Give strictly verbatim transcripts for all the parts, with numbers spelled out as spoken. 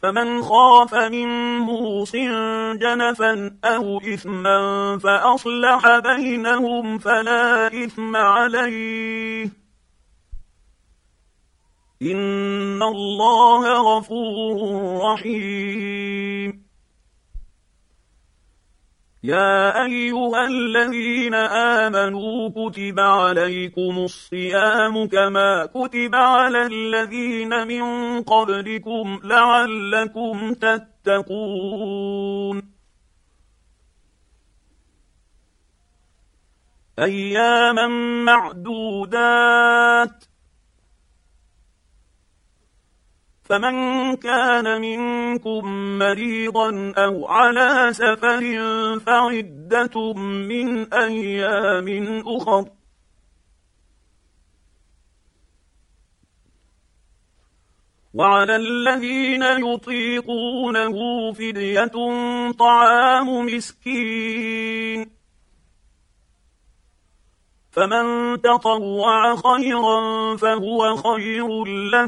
فمن خاف من موص جنفا أو إثما فأصلح بينهم فلا إثم عليه إن الله غفور رحيم. يا أيها الذين آمنوا كتب عليكم الصيام كما كتب على الذين من قبلكم لعلكم تتقون. أياما معدودات، فمن كان منكم مريضا أو على سفر فعدة من أيام أخر. وعلى الذين يطيقونه فدية طعام مسكين، فمن تطوع خيرا فهو خير له،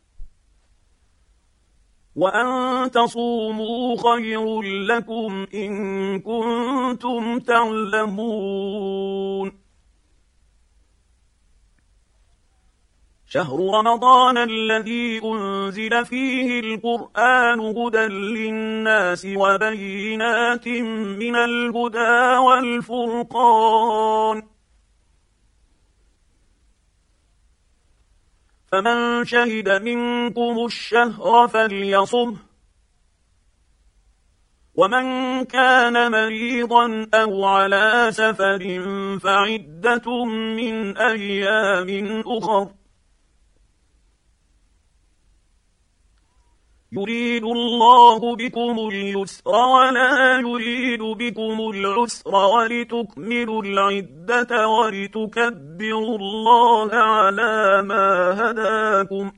وأن تصوموا خير لكم إن كنتم تعلمون. شهر رمضان الذي أنزل فيه القرآن هدى للناس وبينات من الهدى والفرقان، فمن شهد منكم الشهر فليصمه، ومن كان مريضا أو على سفر فعدة من أيام أخر. يريد الله بكم اليسر ولا يريد بكم العسر ولتكملوا العدة ولتكبروا الله على ما هداكم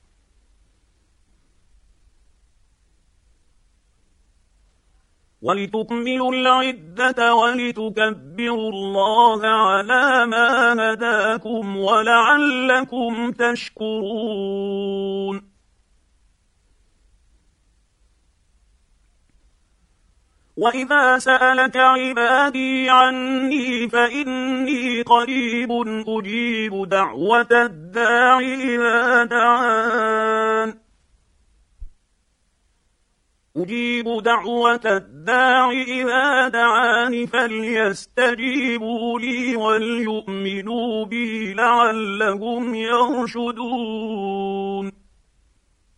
ولتكملوا العدة ولتكبروا الله على ما هداكم ولعلكم تشكرون. وإذا سألك عبادي عني فإني قريب أجيب دعوة الداع إذا دعان أجيب دعوة الداع إذا دعان فليستجيبوا لي وليؤمنوا بي لعلهم يرشدون.